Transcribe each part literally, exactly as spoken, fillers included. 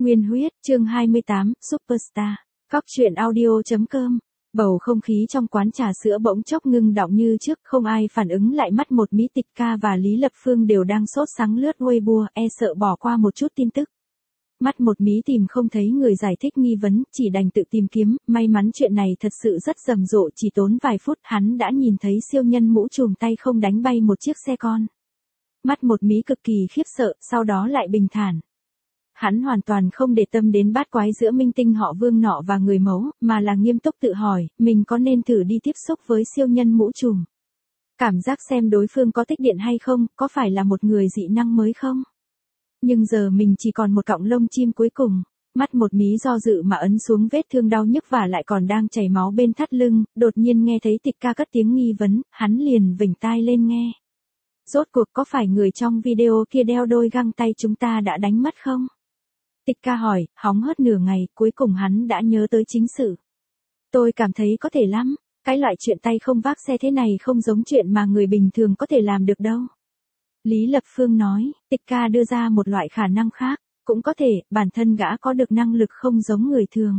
Nguyên huyết, chương hai mươi tám, Superstar. Cóc truyện audio chấm com. Bầu không khí trong quán trà sữa bỗng chốc ngưng đọng như trước, không ai phản ứng lại. Mắt một Mỹ Tịch Ca và Lý Lập Phương đều đang sốt sắng lướt Weibo, e sợ bỏ qua một chút tin tức. Mắt một Mí tìm không thấy người giải thích nghi vấn, chỉ đành tự tìm kiếm. May mắn chuyện này thật sự rất rầm rộ, chỉ tốn vài phút hắn đã nhìn thấy siêu nhân mũ trùm tay không đánh bay một chiếc xe con. Mắt một Mí cực kỳ khiếp sợ, sau đó lại bình thản. Hắn hoàn toàn không để tâm đến bát quái giữa minh tinh họ Vương nọ và người mẫu, mà là nghiêm túc tự hỏi, mình có nên thử đi tiếp xúc với siêu nhân mũ trùm. Cảm giác xem đối phương có tích điện hay không, có phải là một người dị năng mới không? Nhưng giờ mình chỉ còn một cọng lông chim cuối cùng. Mắt một Mí do dự mà ấn xuống vết thương đau nhức và lại còn đang chảy máu bên thắt lưng, đột nhiên nghe thấy Tịch Ca cất tiếng nghi vấn, hắn liền vểnh tai lên nghe. Rốt cuộc có phải người trong video kia đeo đôi găng tay chúng ta đã đánh mất không? Tịch Ca hỏi, hóng hớt nửa ngày, cuối cùng hắn đã nhớ tới chính sự. Tôi cảm thấy có thể lắm, cái loại chuyện tay không vác xe thế này không giống chuyện mà người bình thường có thể làm được đâu. Lý Lập Phương nói, Tịch Ca đưa ra một loại khả năng khác, cũng có thể, bản thân gã có được năng lực không giống người thường.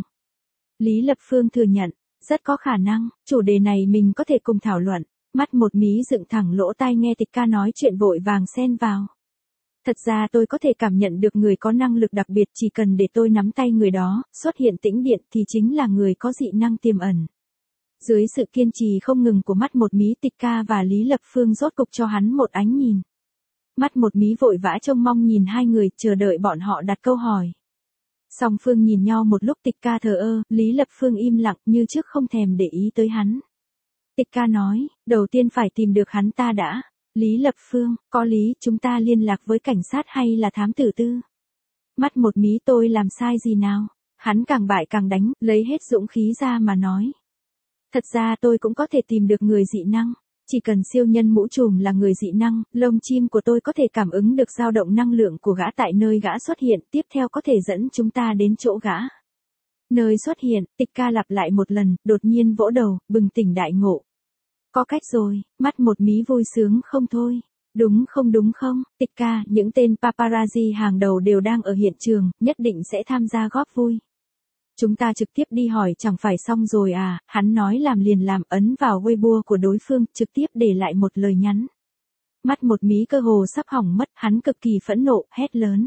Lý Lập Phương thừa nhận, rất có khả năng, chủ đề này mình có thể cùng thảo luận. Mắt một Mí dựng thẳng lỗ tai nghe Tịch Ca nói chuyện vội vàng xen vào. Thật ra tôi có thể cảm nhận được người có năng lực đặc biệt, chỉ cần để tôi nắm tay người đó, xuất hiện tĩnh điện thì chính là người có dị năng tiềm ẩn. Dưới sự kiên trì không ngừng của mắt một Mí, Tịch Ca và Lý Lập Phương rốt cục cho hắn một ánh nhìn. Mắt một Mí vội vã trông mong nhìn hai người, chờ đợi bọn họ đặt câu hỏi. Song Phương nhìn nhau một lúc, Tịch Ca thờ ơ, Lý Lập Phương im lặng như trước không thèm để ý tới hắn. Tịch Ca nói, đầu tiên phải tìm được hắn ta đã. Lý Lập Phương, có lý, chúng ta liên lạc với cảnh sát hay là thám tử tư? Mắt một Mí, tôi làm sai gì nào? Hắn càng bại càng đánh, lấy hết dũng khí ra mà nói. Thật ra tôi cũng có thể tìm được người dị năng. Chỉ cần siêu nhân mũ trùm là người dị năng, lông chim của tôi có thể cảm ứng được dao động năng lượng của gã tại nơi gã xuất hiện, tiếp theo có thể dẫn chúng ta đến chỗ gã. Nơi xuất hiện, Tịch Ca lặp lại một lần, đột nhiên vỗ đầu, bừng tỉnh đại ngộ. Có cách rồi, mắt một Mí vui sướng không thôi. Đúng không đúng không, Tịch Ca, những tên paparazzi hàng đầu đều đang ở hiện trường, nhất định sẽ tham gia góp vui. Chúng ta trực tiếp đi hỏi chẳng phải xong rồi à, hắn nói làm liền làm, ấn vào Weibo của đối phương, trực tiếp để lại một lời nhắn. Mắt một Mí cơ hồ sắp hỏng mất, hắn cực kỳ phẫn nộ, hét lớn.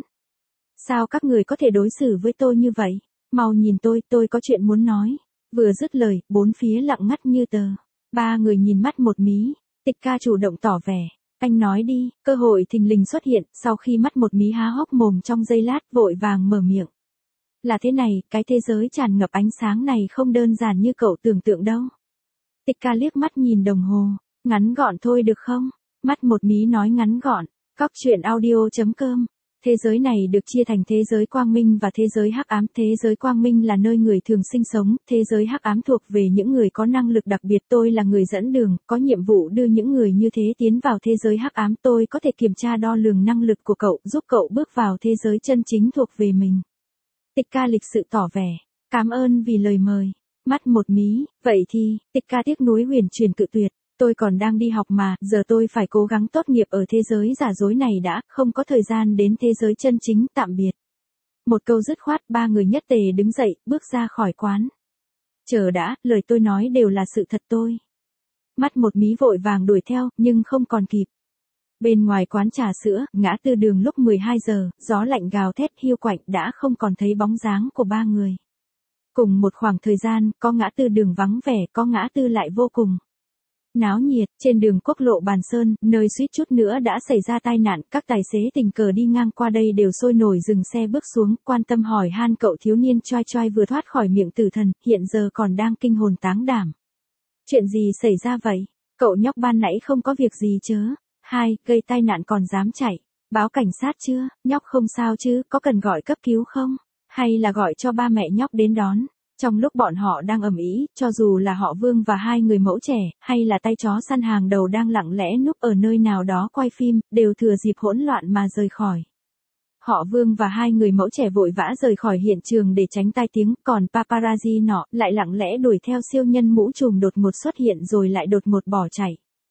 Sao các người có thể đối xử với tôi như vậy? Mau nhìn tôi, tôi có chuyện muốn nói. Vừa dứt lời, bốn phía lặng ngắt như tờ. Ba người nhìn mắt một Mí, Tịch Ca chủ động tỏ vẻ. Anh nói đi, cơ hội thình lình xuất hiện, sau khi mắt một Mí há hốc mồm trong giây lát, vội vàng mở miệng. Là thế này, cái thế giới tràn ngập ánh sáng này không đơn giản như cậu tưởng tượng đâu. Tịch Ca liếc mắt nhìn đồng hồ, ngắn gọn thôi được không? Mắt một Mí nói ngắn gọn, cóc truyện audio chấm com. Thế giới này được chia thành thế giới quang minh và thế giới hắc ám. Thế giới quang minh là nơi người thường sinh sống, thế giới hắc ám thuộc về những người có năng lực đặc biệt. Tôi là người dẫn đường, có nhiệm vụ đưa những người như thế tiến vào thế giới hắc ám. Tôi có thể kiểm tra đo lường năng lực của cậu, giúp cậu bước vào thế giới chân chính thuộc về mình. Tịch Ca lịch sự tỏ vẻ, cảm ơn vì lời mời. Mắt một Mí, vậy thì, Tịch Ca tiếc nuối huyền truyền cự tuyệt. Tôi còn đang đi học mà, giờ tôi phải cố gắng tốt nghiệp ở thế giới giả dối này đã, không có thời gian đến thế giới chân chính, tạm biệt. Một câu dứt khoát, ba người nhất tề đứng dậy, bước ra khỏi quán. Chờ đã, lời tôi nói đều là sự thật tôi. Mắt một Mí vội vàng đuổi theo, nhưng không còn kịp. Bên ngoài quán trà sữa, ngã tư đường lúc mười hai giờ, gió lạnh gào thét hiu quạnh đã không còn thấy bóng dáng của ba người. Cùng một khoảng thời gian, có ngã tư đường vắng vẻ, có ngã tư lại vô cùng náo nhiệt. Trên đường quốc lộ Bàn Sơn, nơi suýt chút nữa đã xảy ra tai nạn, các tài xế tình cờ đi ngang qua đây đều sôi nổi dừng xe bước xuống, quan tâm hỏi han cậu thiếu niên choai choai vừa thoát khỏi miệng tử thần, hiện giờ còn đang kinh hồn táng đảm. Chuyện gì xảy ra vậy? Cậu nhóc ban nãy không có việc gì chớ? Hai, gây tai nạn còn dám chạy. Báo cảnh sát chưa? Nhóc không sao chứ, có cần gọi cấp cứu không? Hay là gọi cho ba mẹ nhóc đến đón? Trong lúc bọn họ đang ầm ĩ, cho dù là họ Vương và hai người mẫu trẻ, hay là tay chó săn hàng đầu đang lặng lẽ núp ở nơi nào đó quay phim, đều thừa dịp hỗn loạn mà rời khỏi. Họ Vương và hai người mẫu trẻ vội vã rời khỏi hiện trường để tránh tai tiếng, còn paparazzi nọ lại lặng lẽ đuổi theo siêu nhân mũ trùm đột ngột xuất hiện rồi lại đột ngột bỏ chạy.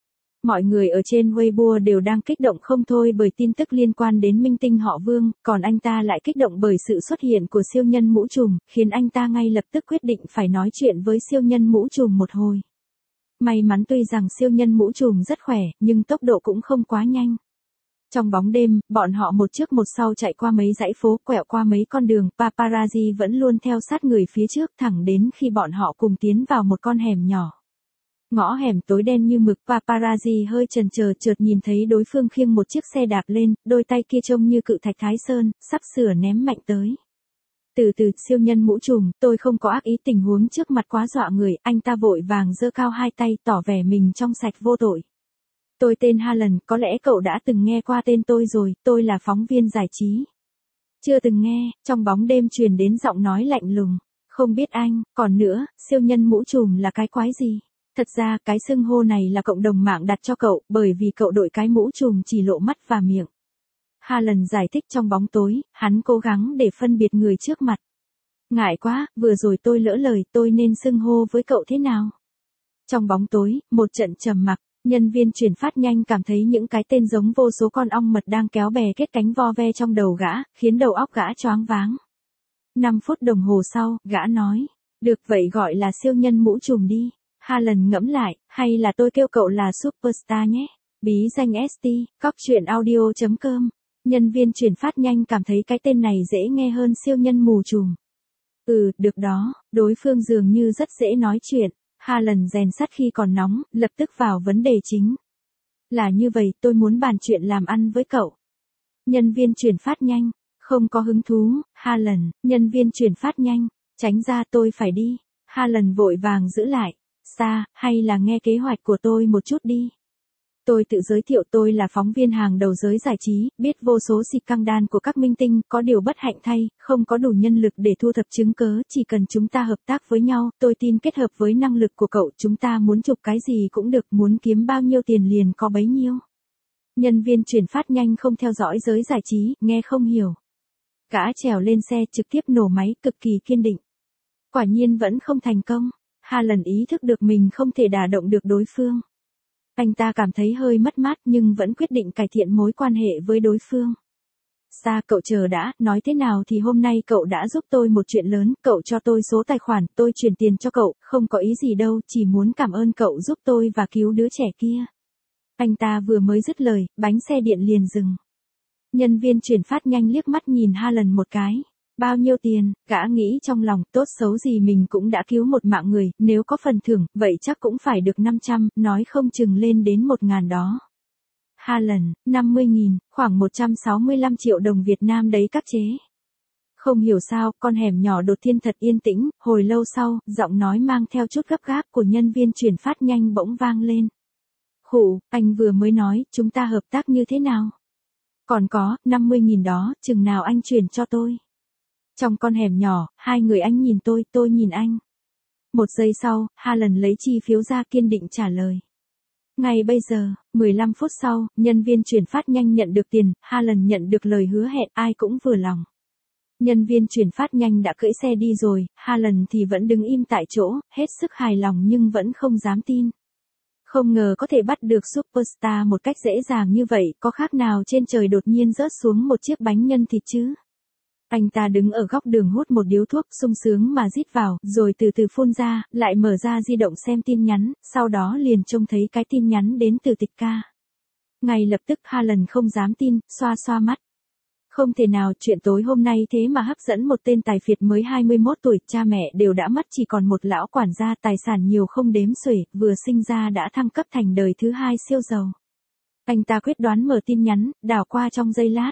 Mọi người ở trên Weibo đều đang kích động không thôi bởi tin tức liên quan đến minh tinh họ Vương, còn anh ta lại kích động bởi sự xuất hiện của siêu nhân mũ trùm, khiến anh ta ngay lập tức quyết định phải nói chuyện với siêu nhân mũ trùm một hồi. May mắn tuy rằng siêu nhân mũ trùm rất khỏe, nhưng tốc độ cũng không quá nhanh. Trong bóng đêm, bọn họ một trước một sau chạy qua mấy dãy phố, quẹo qua mấy con đường, paparazzi vẫn luôn theo sát người phía trước thẳng đến khi bọn họ cùng tiến vào một con hẻm nhỏ. Ngõ hẻm tối đen như mực, paparazzi hơi chần chờ chợt nhìn thấy đối phương khiêng một chiếc xe đạp lên, đôi tay kia trông như cự thạch Thái Sơn, sắp sửa ném mạnh tới. Từ từ, siêu nhân mũ trùm, tôi không có ác ý, tình huống trước mặt quá dọa người, anh ta vội vàng giơ cao hai tay tỏ vẻ mình trong sạch vô tội. Tôi tên Harlan, có lẽ cậu đã từng nghe qua tên tôi rồi, tôi là phóng viên giải trí. Chưa từng nghe, trong bóng đêm truyền đến giọng nói lạnh lùng. Không biết anh, còn nữa, siêu nhân mũ trùm là cái quái gì? Thật ra, cái xưng hô này là cộng đồng mạng đặt cho cậu, bởi vì cậu đội cái mũ trùm chỉ lộ mắt và miệng. Harlan giải thích trong bóng tối, hắn cố gắng để phân biệt người trước mặt. Ngại quá, vừa rồi tôi lỡ lời, tôi nên xưng hô với cậu thế nào? Trong bóng tối, một trận trầm mặc, nhân viên chuyển phát nhanh cảm thấy những cái tên giống vô số con ong mật đang kéo bè kết cánh vo ve trong đầu gã, khiến đầu óc gã choáng váng. Năm phút đồng hồ sau, gã nói, được vậy gọi là siêu nhân mũ trùm đi. Harlan ngẫm lại, hay là tôi kêu cậu là Superstar nhé. Bí danh ét tê, cóc truyện audio chấm com. Nhân viên chuyển phát nhanh cảm thấy cái tên này dễ nghe hơn siêu nhân mù trùm. Ừ, được đó, đối phương dường như rất dễ nói chuyện. Harlan rèn sắt khi còn nóng, lập tức vào vấn đề chính. Là như vậy, tôi muốn bàn chuyện làm ăn với cậu. Nhân viên chuyển phát nhanh, không có hứng thú. Harlan, nhân viên chuyển phát nhanh, tránh ra, tôi phải đi. Harlan vội vàng giữ lại. Xa, hay là nghe kế hoạch của tôi một chút đi. Tôi tự giới thiệu, tôi là phóng viên hàng đầu giới giải trí, biết vô số scandal của các minh tinh, có điều bất hạnh thay, không có đủ nhân lực để thu thập chứng cớ, chỉ cần chúng ta hợp tác với nhau, tôi tin kết hợp với năng lực của cậu, chúng ta muốn chụp cái gì cũng được, muốn kiếm bao nhiêu tiền liền có bấy nhiêu. Nhân viên chuyển phát nhanh không theo dõi giới giải trí, nghe không hiểu. Gã trèo lên xe trực tiếp nổ máy, cực kỳ kiên định. Quả nhiên vẫn không thành công. Harlan ý thức được mình không thể đả động được đối phương. Anh ta cảm thấy hơi mất mát nhưng vẫn quyết định cải thiện mối quan hệ với đối phương. Xa, cậu chờ đã, nói thế nào thì hôm nay cậu đã giúp tôi một chuyện lớn, cậu cho tôi số tài khoản, tôi chuyển tiền cho cậu, không có ý gì đâu, chỉ muốn cảm ơn cậu giúp tôi và cứu đứa trẻ kia. Anh ta vừa mới dứt lời, bánh xe điện liền dừng. Nhân viên chuyển phát nhanh liếc mắt nhìn Harlan một cái. Bao nhiêu tiền, gã nghĩ trong lòng, tốt xấu gì mình cũng đã cứu một mạng người, nếu có phần thưởng, vậy chắc cũng phải được năm trăm, nói không chừng lên đến một ngàn đó. Harlan, năm mươi nghìn, khoảng một trăm sáu mươi lăm triệu đồng Việt Nam đấy các chế. Không hiểu sao, con hẻm nhỏ đột nhiên thật yên tĩnh, hồi lâu sau, giọng nói mang theo chút gấp gáp của nhân viên chuyển phát nhanh bỗng vang lên. Khụ, anh vừa mới nói, chúng ta hợp tác như thế nào? Còn có, năm mươi nghìn đó, chừng nào anh chuyển cho tôi? Trong con hẻm nhỏ, hai người anh nhìn tôi, tôi nhìn anh. Một giây sau, Harlan lấy chi phiếu ra kiên định trả lời. Ngay bây giờ, mười lăm phút sau, nhân viên chuyển phát nhanh nhận được tiền, Harlan nhận được lời hứa hẹn, ai cũng vừa lòng. Nhân viên chuyển phát nhanh đã cưỡi xe đi rồi, Harlan thì vẫn đứng im tại chỗ, hết sức hài lòng nhưng vẫn không dám tin. Không ngờ có thể bắt được Superstar một cách dễ dàng như vậy, có khác nào trên trời đột nhiên rớt xuống một chiếc bánh nhân thịt chứ? Anh ta đứng ở góc đường hút một điếu thuốc sung sướng mà rít vào, rồi từ từ phun ra, lại mở ra di động xem tin nhắn, sau đó liền trông thấy cái tin nhắn đến từ Tịch Ca. Ngay lập tức Harlan không dám tin, xoa xoa mắt. Không thể nào, chuyện tối hôm nay thế mà hấp dẫn một tên tài phiệt mới hai mươi mốt tuổi, cha mẹ đều đã mất, chỉ còn một lão quản gia, tài sản nhiều không đếm xuể, vừa sinh ra đã thăng cấp thành đời thứ hai siêu giàu. Anh ta quyết đoán mở tin nhắn, đảo qua trong giây lát.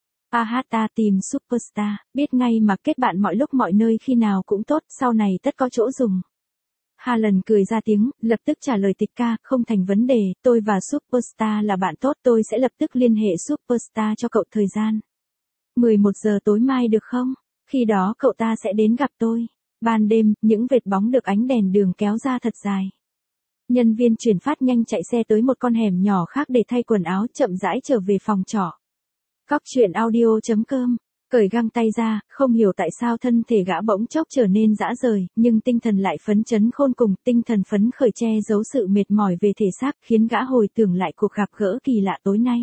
A hát ta tìm Superstar, biết ngay mà kết bạn mọi lúc mọi nơi khi nào cũng tốt, sau này tất có chỗ dùng. Harlan cười ra tiếng, lập tức trả lời Tịch Ca, không thành vấn đề, tôi và Superstar là bạn tốt, tôi sẽ lập tức liên hệ Superstar cho cậu thời gian. mười một giờ tối mai được không? Khi đó cậu ta sẽ đến gặp tôi. Ban đêm, những vệt bóng được ánh đèn đường kéo ra thật dài. Nhân viên chuyển phát nhanh chạy xe tới một con hẻm nhỏ khác để thay quần áo, chậm rãi trở về phòng trọ. Cóc truyện audio chấm com Cởi găng tay ra, không hiểu tại sao thân thể gã bỗng chốc trở nên rã rời, nhưng tinh thần lại phấn chấn khôn cùng, tinh thần phấn khởi che giấu sự mệt mỏi về thể xác, khiến gã hồi tưởng lại cuộc gặp gỡ kỳ lạ tối nay.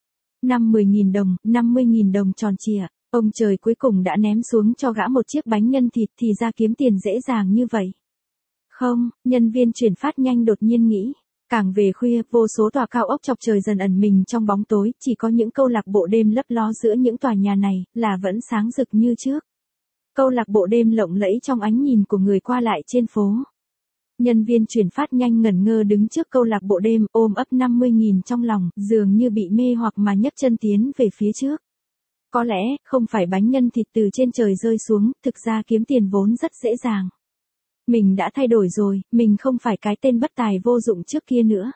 Năm mười nghìn đồng, năm mươi nghìn đồng tròn trịa, ông trời cuối cùng đã ném xuống cho gã một chiếc bánh nhân thịt thì ra kiếm tiền dễ dàng như vậy. Không, nhân viên chuyển phát nhanh đột nhiên nghĩ. Càng về khuya, vô số tòa cao ốc chọc trời dần ẩn mình trong bóng tối, chỉ có những câu lạc bộ đêm lấp ló giữa những tòa nhà này, là vẫn sáng rực như trước. Câu lạc bộ đêm lộng lẫy trong ánh nhìn của người qua lại trên phố. Nhân viên chuyển phát nhanh ngẩn ngơ đứng trước câu lạc bộ đêm, ôm ấp năm mươi nghìn trong lòng, dường như bị mê hoặc mà nhấc chân tiến về phía trước. Có lẽ, không phải bánh nhân thịt từ trên trời rơi xuống, thực ra kiếm tiền vốn rất dễ dàng. Mình đã thay đổi rồi, mình không phải cái tên bất tài vô dụng trước kia nữa.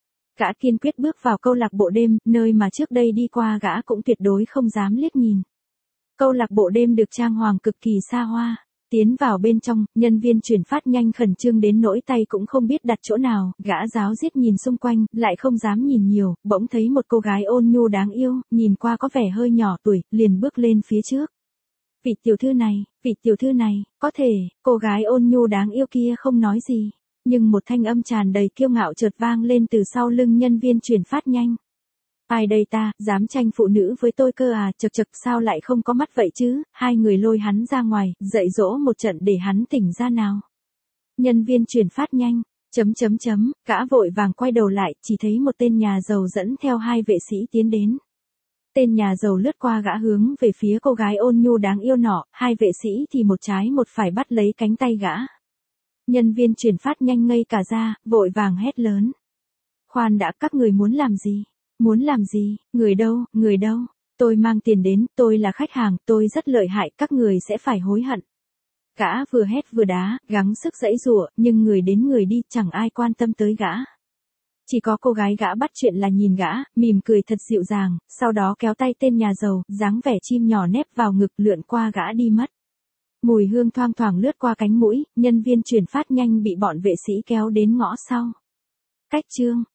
Gã kiên quyết bước vào câu lạc bộ đêm, nơi mà trước đây đi qua gã cũng tuyệt đối không dám liếc nhìn. Câu lạc bộ đêm được trang hoàng cực kỳ xa hoa. Tiến vào bên trong, nhân viên chuyển phát nhanh khẩn trương đến nỗi tay cũng không biết đặt chỗ nào, gã ráo riết nhìn xung quanh, lại không dám nhìn nhiều, bỗng thấy một cô gái ôn nhu đáng yêu, nhìn qua có vẻ hơi nhỏ tuổi, liền bước lên phía trước. Vị tiểu thư này, vị tiểu thư này, có thể, cô gái ôn nhu đáng yêu kia không nói gì, nhưng một thanh âm tràn đầy kiêu ngạo chợt vang lên từ sau lưng nhân viên chuyển phát nhanh. Ai đây ta, dám tranh phụ nữ với tôi cơ à, chật chật sao lại không có mắt vậy chứ, hai người lôi hắn ra ngoài, dạy dỗ một trận để hắn tỉnh ra nào. Nhân viên chuyển phát nhanh, chấm chấm chấm, gã vội vàng quay đầu lại, chỉ thấy một tên nhà giàu dẫn theo hai vệ sĩ tiến đến. Tên nhà giàu lướt qua gã hướng về phía cô gái ôn nhu đáng yêu nọ, hai vệ sĩ thì một trái một phải bắt lấy cánh tay gã. Nhân viên chuyển phát nhanh ngây cả ra, vội vàng hét lớn. Khoan đã, các người muốn làm gì? Muốn làm gì? Người đâu, người đâu? Tôi mang tiền đến, tôi là khách hàng, tôi rất lợi hại, các người sẽ phải hối hận. Gã vừa hét vừa đá, gắng sức giãy giụa, nhưng người đến người đi, chẳng ai quan tâm tới gã. Chỉ có cô gái gã bắt chuyện là nhìn gã, mỉm cười thật dịu dàng, sau đó kéo tay tên nhà giàu, dáng vẻ chim nhỏ nép vào ngực lượn qua gã đi mất. Mùi hương thoang thoảng lướt qua cánh mũi, nhân viên chuyển phát nhanh bị bọn vệ sĩ kéo đến ngõ sau. Cách chương